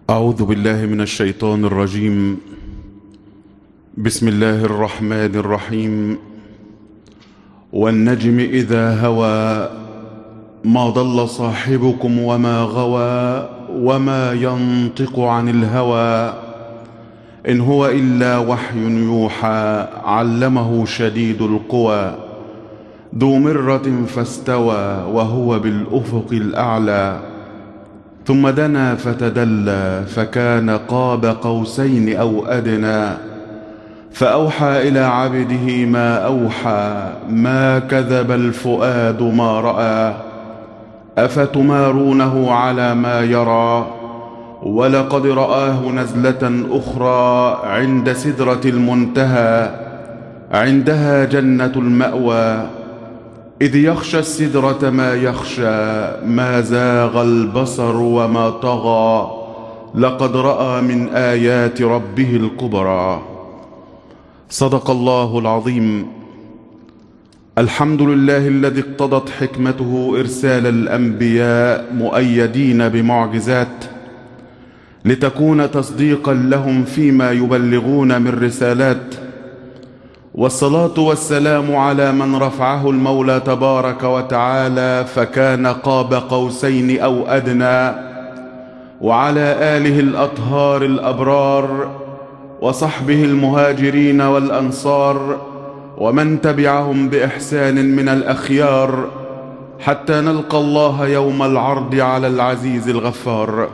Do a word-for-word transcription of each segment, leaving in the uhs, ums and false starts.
أعوذ بالله من الشيطان الرجيم. بسم الله الرحمن الرحيم. والنجم إذا هوى ما ضل صاحبكم وما غوى وما ينطق عن الهوى إن هو إلا وحي يوحى علمه شديد القوى ذو مرة فاستوى وهو بالأفق الأعلى ثم دنا فتدلى فكان قاب قوسين أو أدنى فأوحى إلى عبده ما أوحى ما كذب الفؤاد ما رأى أفتمارونه على ما يرى ولقد رآه نزلة أخرى عند سدرة المنتهى عندها جنة المأوى إذ يخشى السدرة ما يخشى ما زاغ البصر وما طغى لقد رأى من آيات ربه الكبرى. صدق الله العظيم. الحمد لله الذي اقتضت حكمته إرسال الأنبياء مؤيدين بمعجزات لتكون تصديقا لهم فيما يبلغون من رسالات، والصلاة والسلام على من رفعه المولى تبارك وتعالى فكان قاب قوسين أو أدنى، وعلى آله الأطهار الأبرار وصحبه المهاجرين والأنصار ومن تبعهم بإحسان من الأخيار حتى نلقى الله يوم العرض على العزيز الغفار.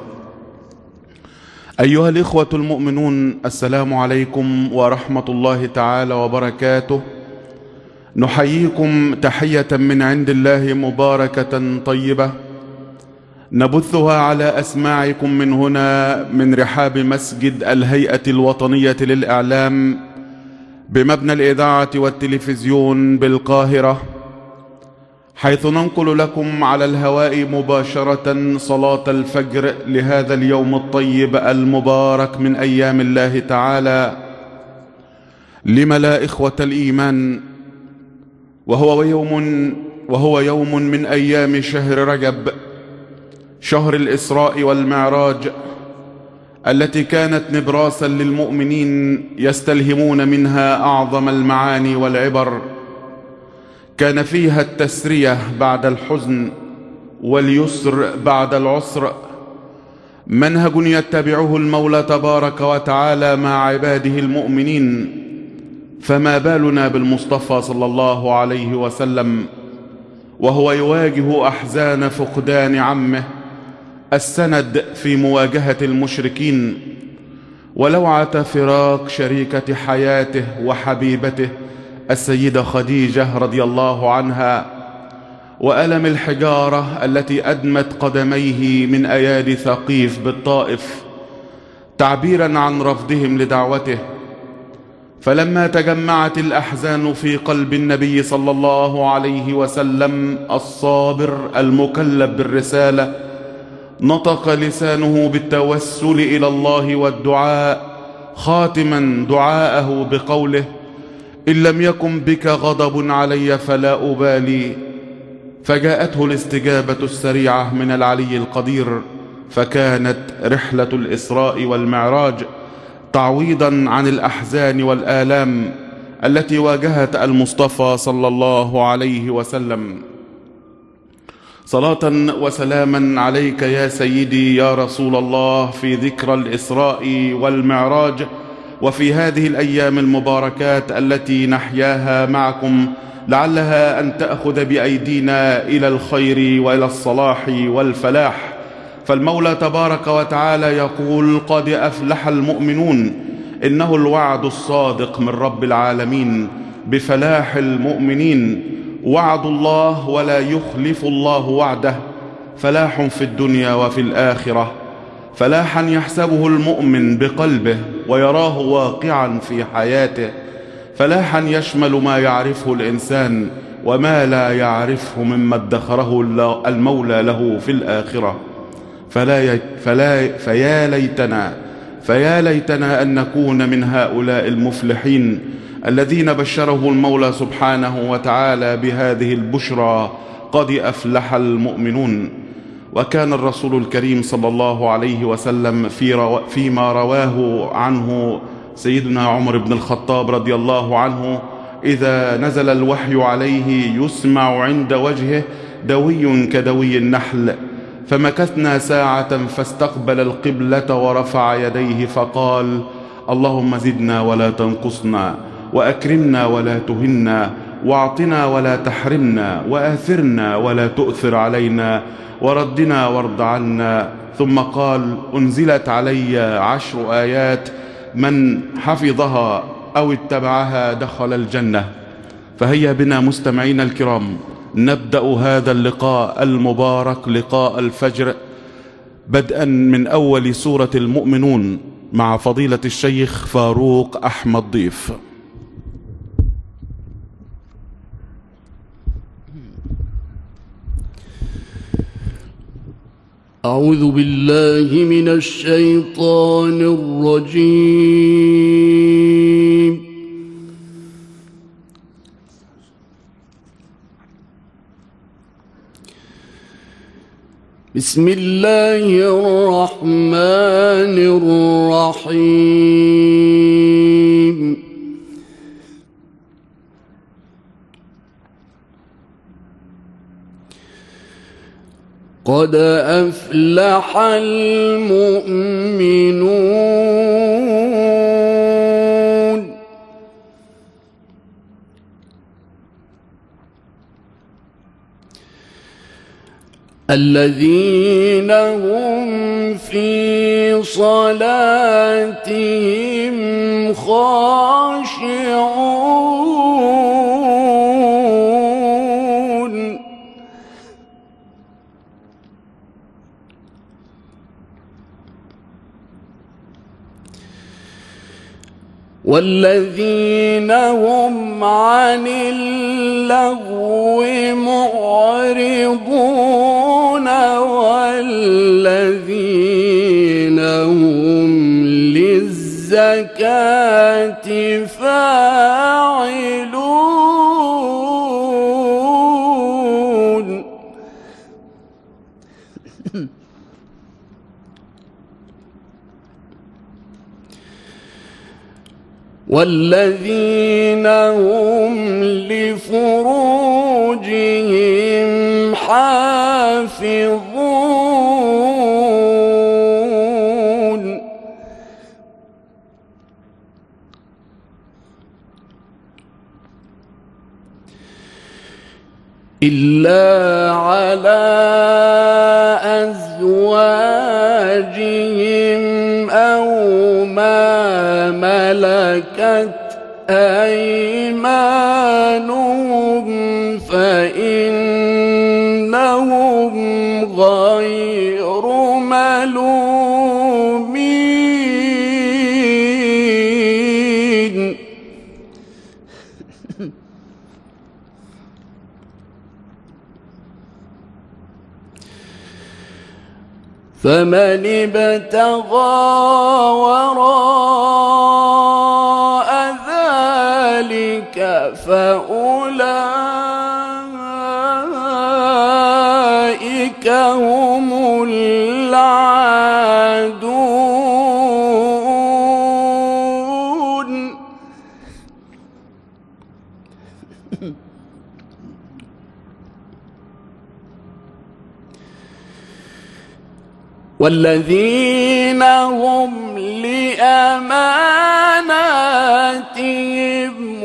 أيها الإخوة المؤمنون، السلام عليكم ورحمة الله تعالى وبركاته. نحييكم تحية من عند الله مباركة طيبة نبثها على أسماعكم من هنا من رحاب مسجد الهيئة الوطنية للإعلام بمبنى الإذاعة والتلفزيون بالقاهرة، حيث ننقل لكم على الهواء مباشرة صلاة الفجر لهذا اليوم الطيب المبارك من أيام الله تعالى. لم لا إخوة الإيمان، وهو يوم وهو يوم من أيام شهر رجب، شهر الإسراء والمعراج، التي كانت نبراسا للمؤمنين يستلهمون منها أعظم المعاني والعبر. كان فيها التسرية بعد الحزن واليسر بعد العسر، منهج يتبعه المولى تبارك وتعالى مع عباده المؤمنين. فما بالنا بالمصطفى صلى الله عليه وسلم وهو يواجه أحزان فقدان عمه، السند في مواجهة المشركين، ولوعة فراق شريكة حياته وحبيبته السيدة خديجة رضي الله عنها، وألم الحجارة التي أدمت قدميه من أيادي ثقيف بالطائف تعبيرا عن رفضهم لدعوته. فلما تجمعت الأحزان في قلب النبي صلى الله عليه وسلم الصابر المكلف بالرسالة، نطق لسانه بالتوسل إلى الله والدعاء، خاتما دعاءه بقوله: إن لم يكن بك غضب علي فلا أبالي. فجاءته الاستجابة السريعة من العلي القدير، فكانت رحلة الإسراء والمعراج تعويضا عن الأحزان والآلام التي واجهت المصطفى صلى الله عليه وسلم. صلاة وسلاما عليك يا سيدي يا رسول الله في ذكرى الإسراء والمعراج، وفي هذه الأيام المباركات التي نحياها معكم، لعلها أن تأخذ بأيدينا إلى الخير وإلى الصلاح والفلاح. فالمولى تبارك وتعالى يقول: قد أفلح المؤمنون، إنه الوعد الصادق من رب العالمين بفلاح المؤمنين. وعد الله ولا يخلف الله وعده، فلاح في الدنيا وفي الآخرة، فلاحا يحسبه المؤمن بقلبه ويراه واقعا في حياته، فلاحا يشمل ما يعرفه الإنسان وما لا يعرفه مما ادخره المولى له في الآخرة. فلا فلا فيا ليتنا فيا ليتنا أن نكون من هؤلاء المفلحين الذين بشره المولى سبحانه وتعالى بهذه البشرى: قد أفلح المؤمنون. وكان الرسول الكريم صلى الله عليه وسلم في رو... فيما رواه عنه سيدنا عمر بن الخطاب رضي الله عنه إذا نزل الوحي عليه يسمع عند وجهه دوي كدوي النحل، فمكثنا ساعة فاستقبل القبلة ورفع يديه فقال: اللهم زدنا ولا تنقصنا، وأكرمنا ولا تهنا، واعطنا ولا تحرمنا، وآثرنا ولا تؤثر علينا، وردنا وارض عنا. ثم قال: أنزلت علي عشر آيات من حفظها أو اتبعها دخل الجنة. فهيا بنا مستمعين الكرام نبدأ هذا اللقاء المبارك، لقاء الفجر، بدءا من أول سورة المؤمنون مع فضيلة الشيخ فاروق أحمد ضيف. أعوذ بالله من الشيطان الرجيم. بسم الله الرحمن الرحيم. قد أفلح المؤمنون الذين هم في صلاتهم خاشعون والذين هم عن اللغو معرضون والذين هم للزكاة فاعلون والذين هم لفروجهم حافظون إلا على أزواجهم أو ما ملكت أيمانهم فإنهم غير ملومين فمن ابتغى وراء ذلك فأولئك هم العادون والذين هم لأماناتهم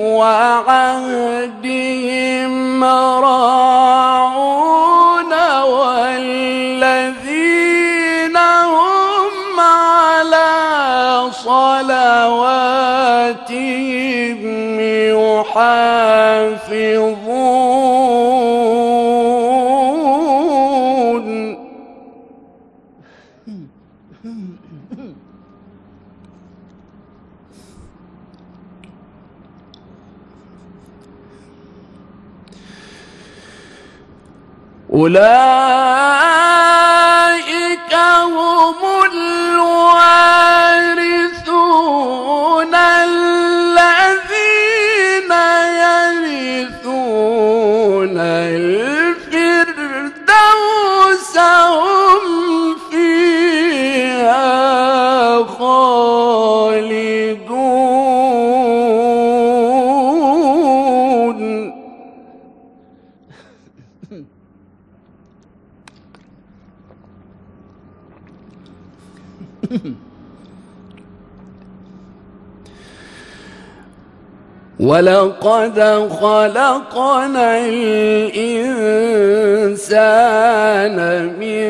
وعهدهم راعون والذين هم على صلواتهم يحافظون أولئك هم الوارثون الذين يرثون الفردوس هم ولقد خلقنا الإنسان من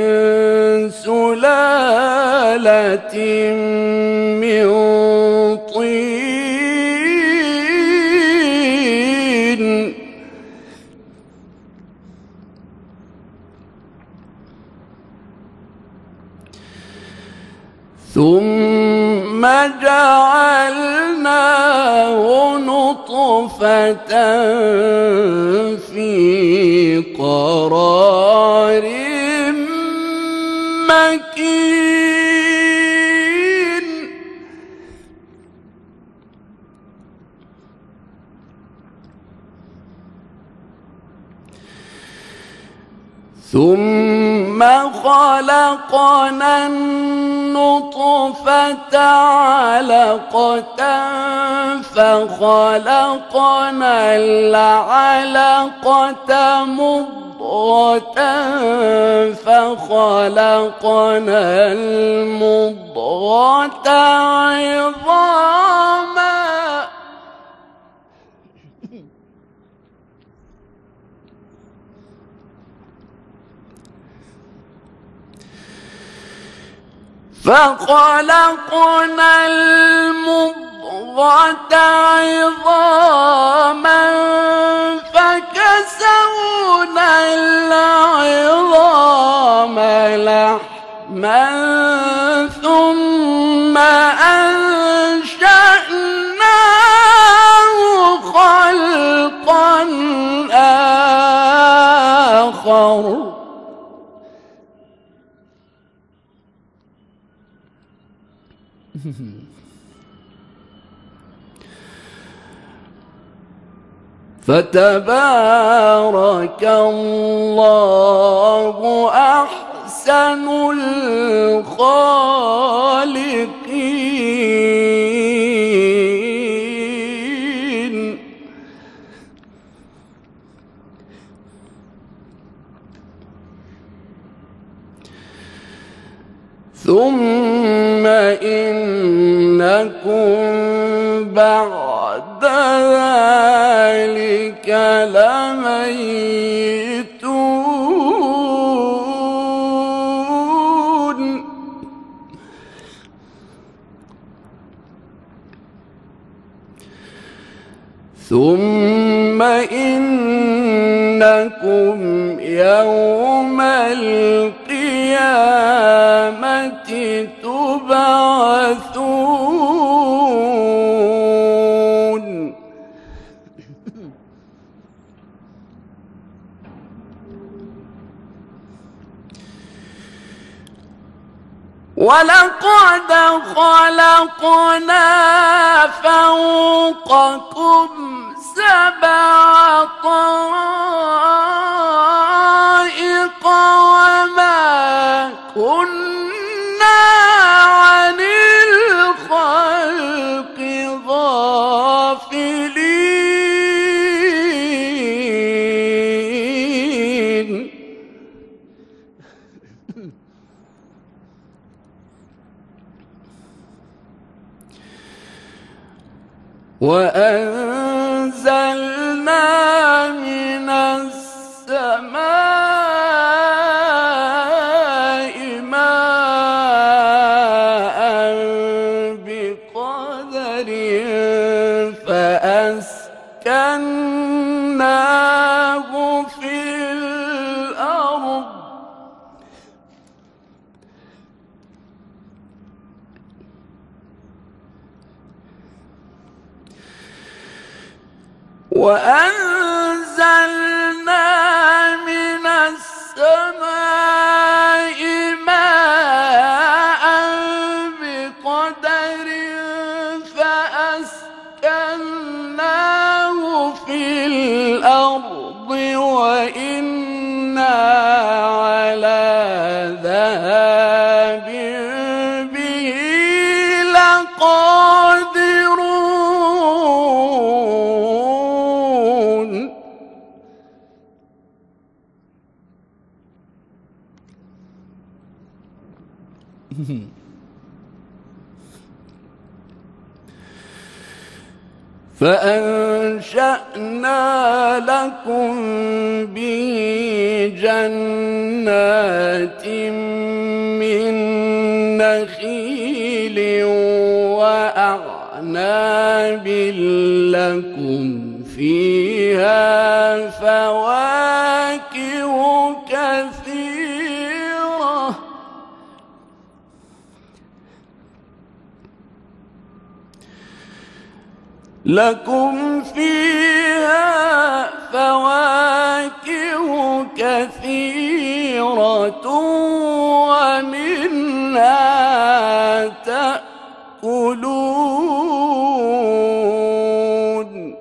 سلالة من طين ثم جعلناه نطفة في قرار مكين ثم خلقنا النطفة علقة فخلقنا العلقة مضغة فخلقنا المضغة عظاما فخلقنا المضغة عظاما فكسونا العظام لحما ثم أنشأناه خلقا آخر فتبارك الله أحسن الخالقين ثم إنكم بعد ذلك لميتون ثم إنكم يوم القيامة تبعثون ولقد خلقنا فوقكم سبع طرائق وما كنا عن الخلق غافلين وأنزلنا من السماء ماء بقدر فأسكناه في الأرض وأنزلنا من السماء ماء بقدر فأسكناه في الأرض وإنا على ذهاب به لقادرون فأنشأنا لكم به جنات من نخيل وأعناب لكم فيها فواكه كثيرة لكم فيها فواكه كثيرة ومنها تأكلون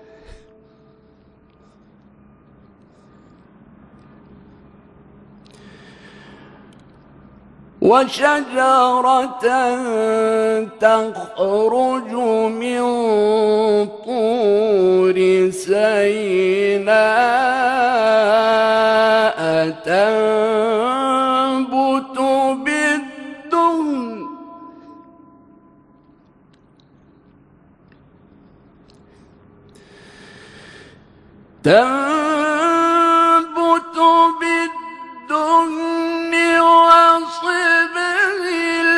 وشجرة تخرج من طور سيناء تنبت بالدهن تنبت بالدهن وصبغ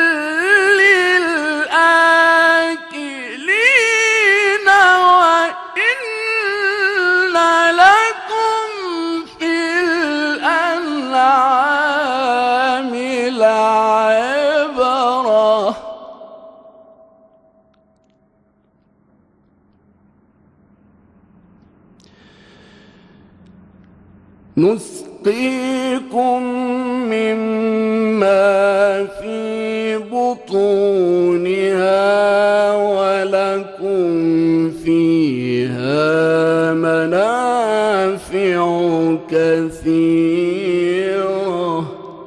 للآكلين وإن لكم في الأنعام لعبرة نسقيكم مما في بطونها ولكم فيها منافع كثيرة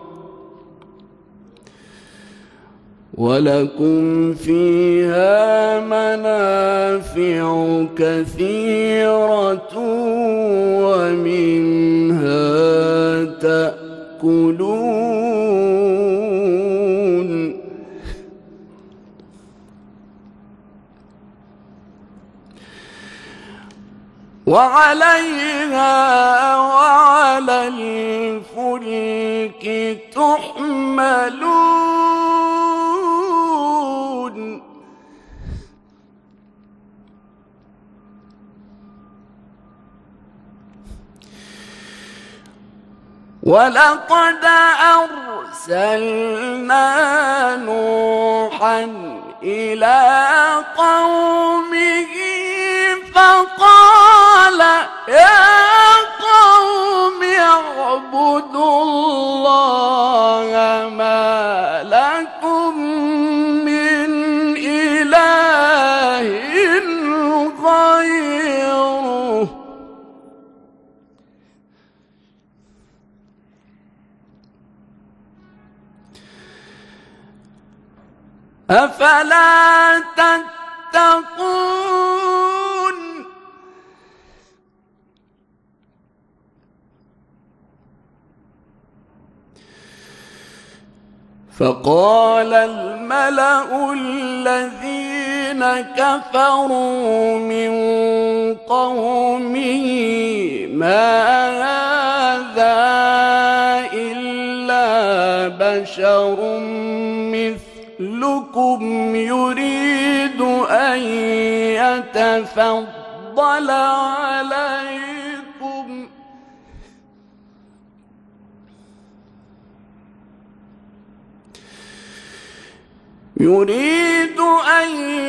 ولكم فيها منافع كثيرة ومنها تأكلون وعليها وعلى الفلك تحملون ولقد أرسلنا نوحا إلى قومه فقال يا قوم اعبدوا الله ما لكم من إله غيره أفلا تتقون فقال الملأ الذين كفروا من قومه ما هذا إلا بشر مثلكم يريد أن يتفضل عليكم يريد أن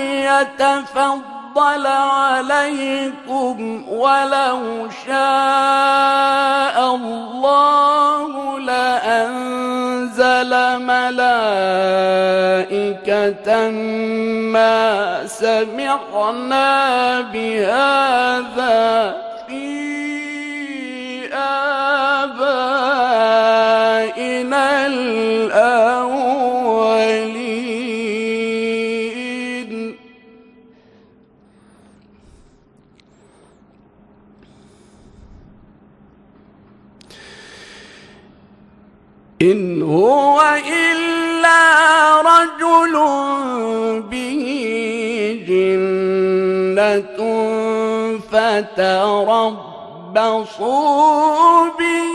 يتفضل عليكم ولو شاء الله لأنزل ملائكة ما سمعنا بهذا في آبائنا الأولين إن هو إلا رجل به جنة فتربصوا به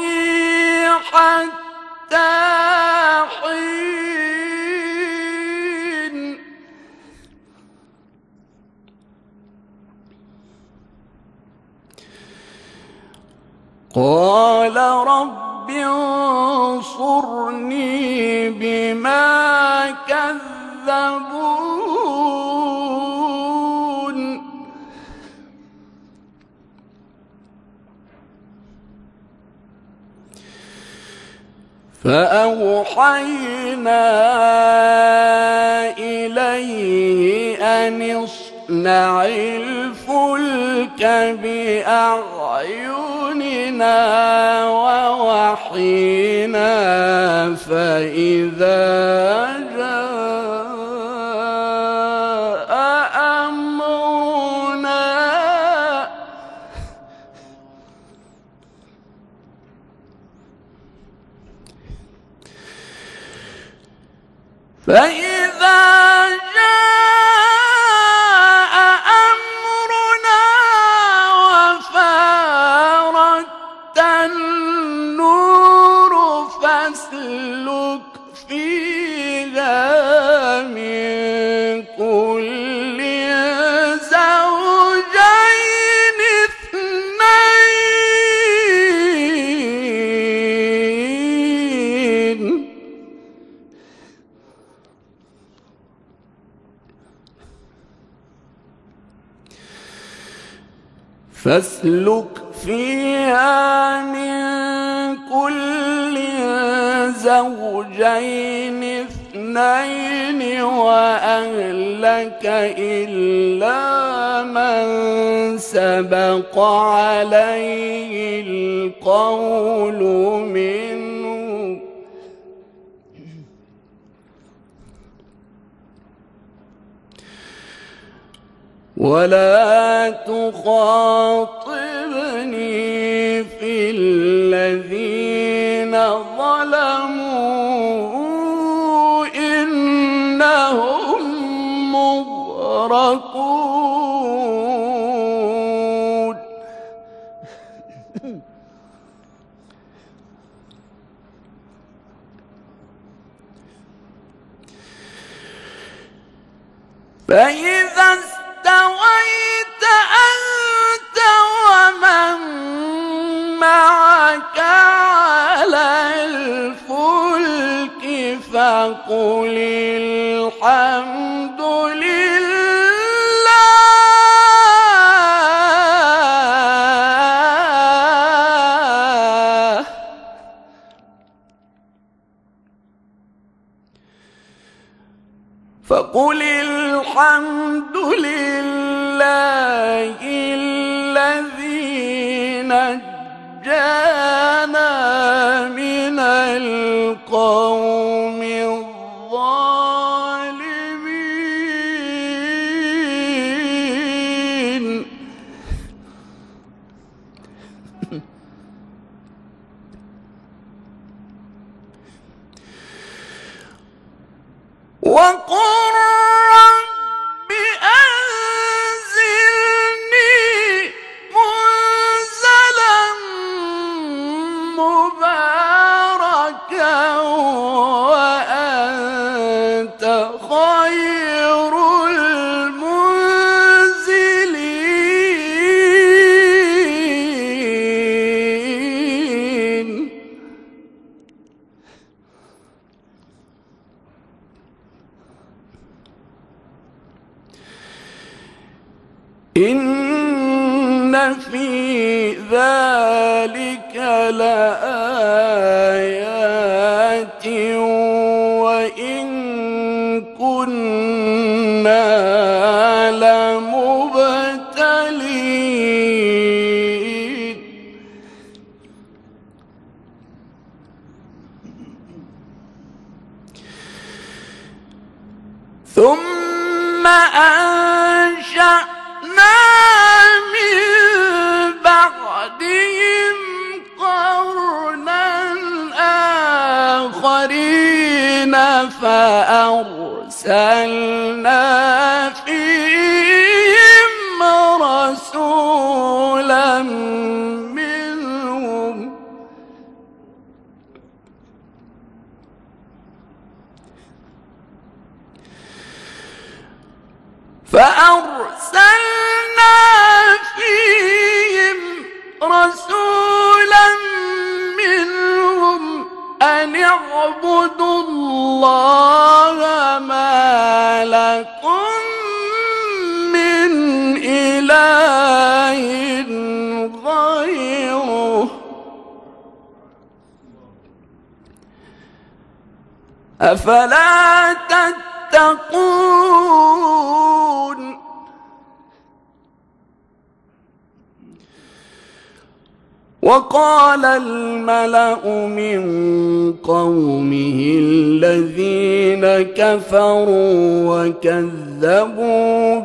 حتى حين قال رب انصرني بما كذبون فأوحينا إليه أن اصنع الفلك بأعيننا ووحينا فإذا جاء أمرنا فإذا جاء أمرنا وفارت النور فاسلك فيها من كل زوجين اثنين فاسلك فيها من كل زوجين اثنين وأهلك إلا من سبق عليه القول منه ولا تخاطبني في الذين ظلموا إنهم مغرقون فإذا استويت أنت ومن معك على الفلك فقل الحمد لله فقل الحمد لله الذي نجانا من القوم الظالمين وقل رب أنزلني منزلا مباركا وأنت خير المنزلين إن في ذلك لآيات وإن كنا لمبتلين ثم أنشأنا من بعدهم قرنا آخرين فأرسلنا فيهم رسولا اعبدوا الله ما لكم من إله غيره أفلا تتقون وقال الملأ من قومه الذين كفروا وكذبوا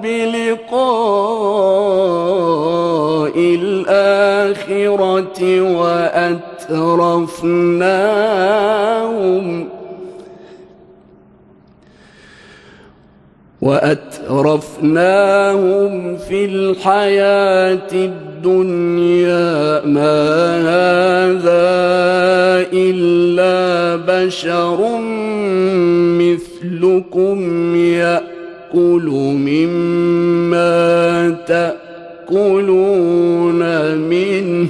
بلقاء الآخرة وأترفناهم وأترفناهم في الحياة الدنيا ما هذا إلا بشر مثلكم يأكل مما تأكلون منه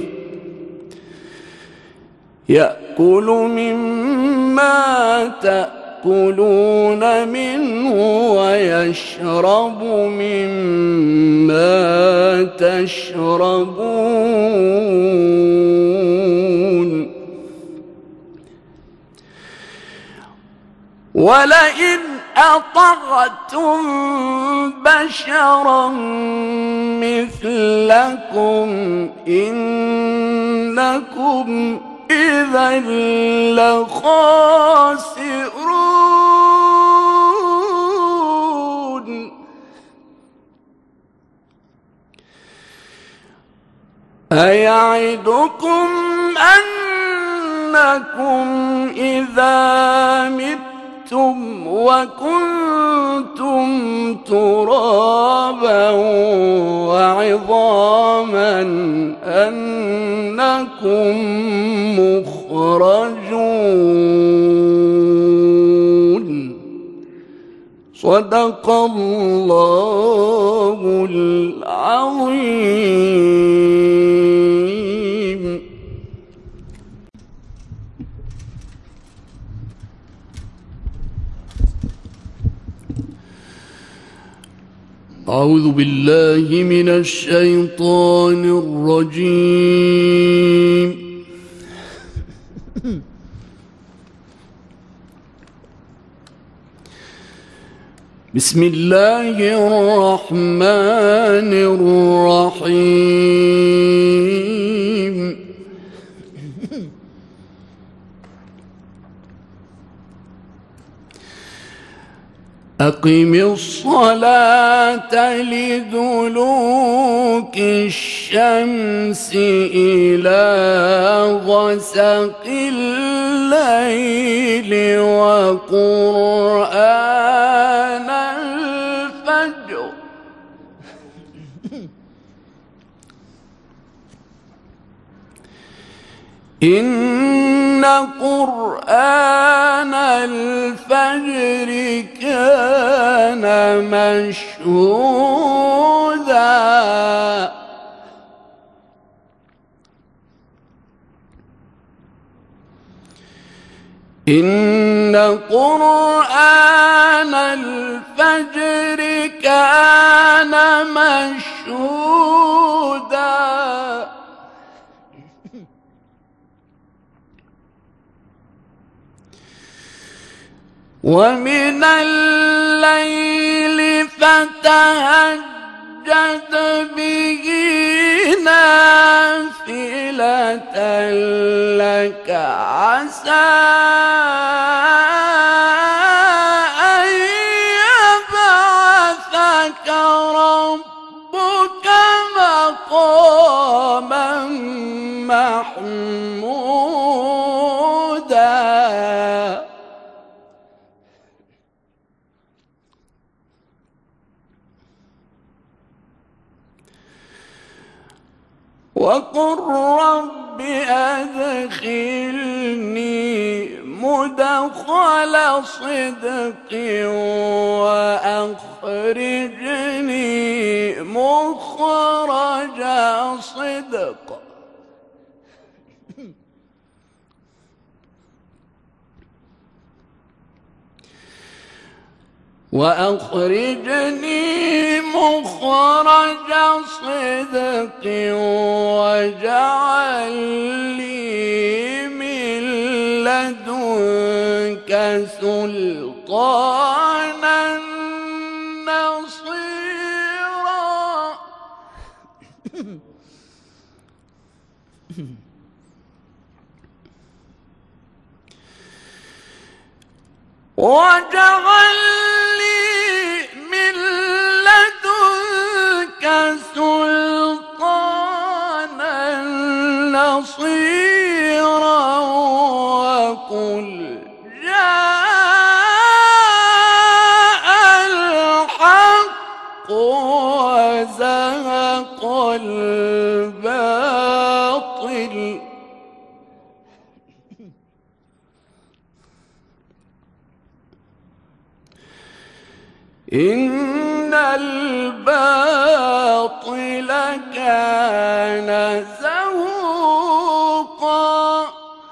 يأكل مما تأكلون يأكلون منه ويشرب مما تشربون ولئن أطعتم بشرا مثلكم إنكم إذا لخاسرون أيعدكم أنكم إذا متم وكنتم ترابا وعظاما أنكم مخرجون صدق الله العظيم. أعوذ بالله من الشيطان الرجيم. بسم الله الرحمن الرحيم. أقم الصلاة لدلوك الشمس إلى غسق الليل وقرآن الفجر إن قرآن الفجر كان مشهودا إن قرآن الفجر كان مشهودا ومن الليل فتهجد به نافلة لك عسى أن يبعثك ربك مقاما محمودا وقل رب أدخلني مدخل صدق وأخرجني مخرج صدق وأخرجني مخرج صدق واجعل لي من لدنك سلطانا نصيرا. واجعل لي من لدنك سلطانا نصيرا. وقل جاء الحق وزهق الباطل إن الباطل كان زهوقا.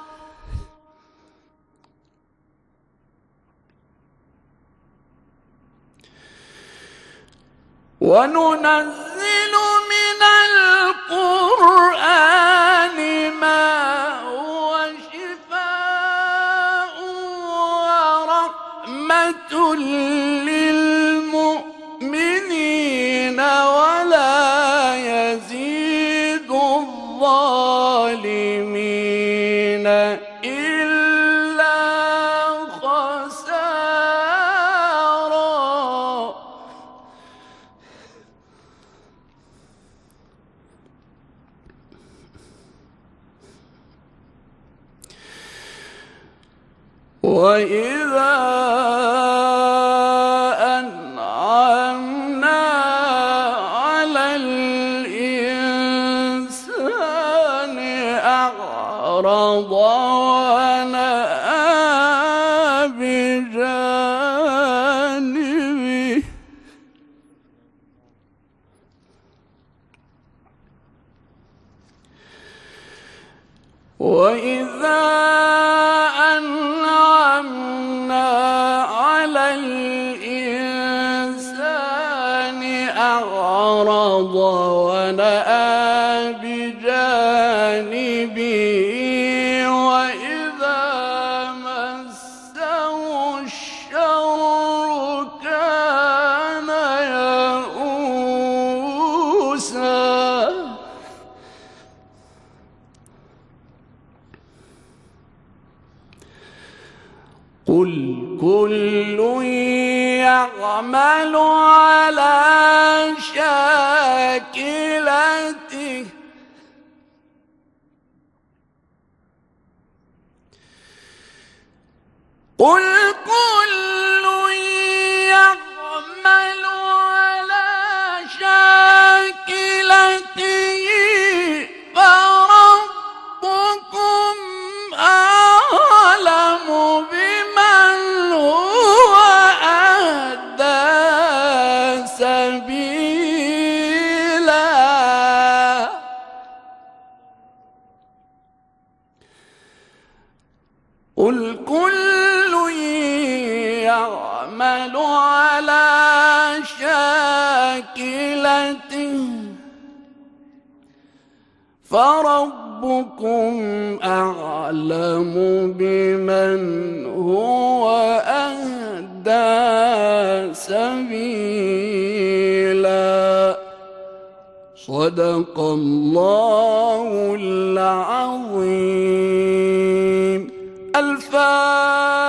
وننزل من القرآن ما هو شفاء ورحمة للمؤمنين ولا يزيد الظالمين إلا خسارا. وإذا أنعمنا على الإنسان أعرض ونأى بجانبه. وإذا أنعمنا على الإنسان أعرض ونأى بجانبه. وإذا مسه الشر كان يئوسا. قل كل يعمل على شاكلته قل كل يعمل على شاكلته فربكم أعلم بمن هو أهدى سبيلا. قل كل يعمل على شاكلته فربكم أعلم بمن هو أهدى سبيلا. صدق الله العظيم. الفاتحة.